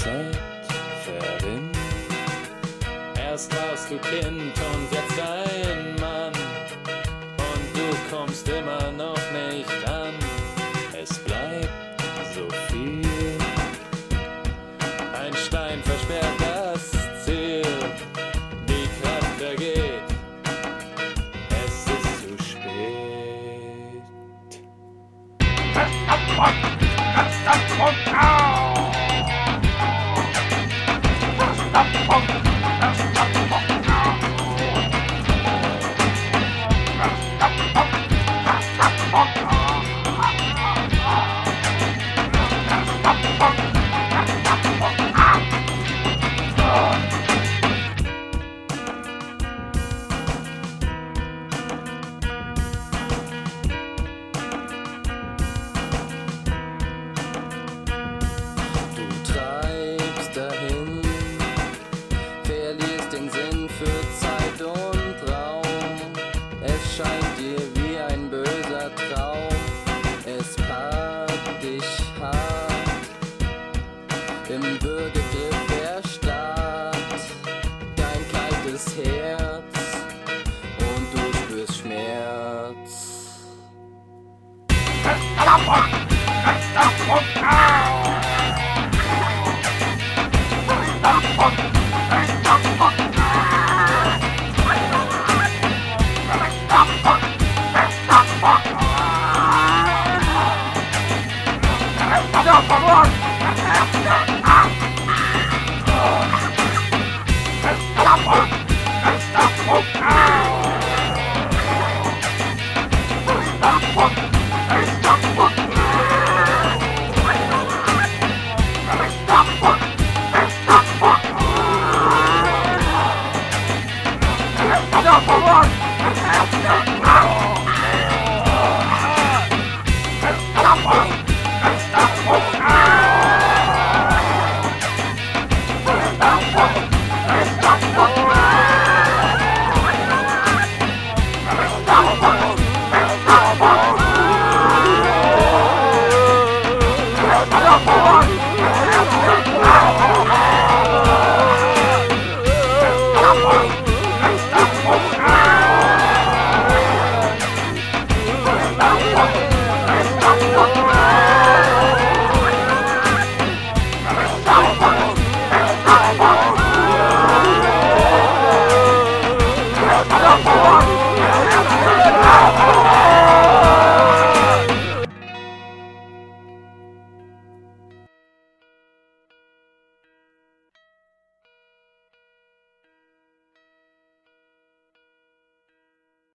Zeit verrinnt. Erst warst du Kind und jetzt ein Mann, und du kommst immer noch nicht an. Es bleibt so viel, ein Stein versperrt das Ziel, die Kraft vergeht, es ist zu spät. Scheint dir wie ein böser Traum, es packt dich hart, im Würgegriff erstarrt dein kaltes Herz und du spürst Schmerz. Come on!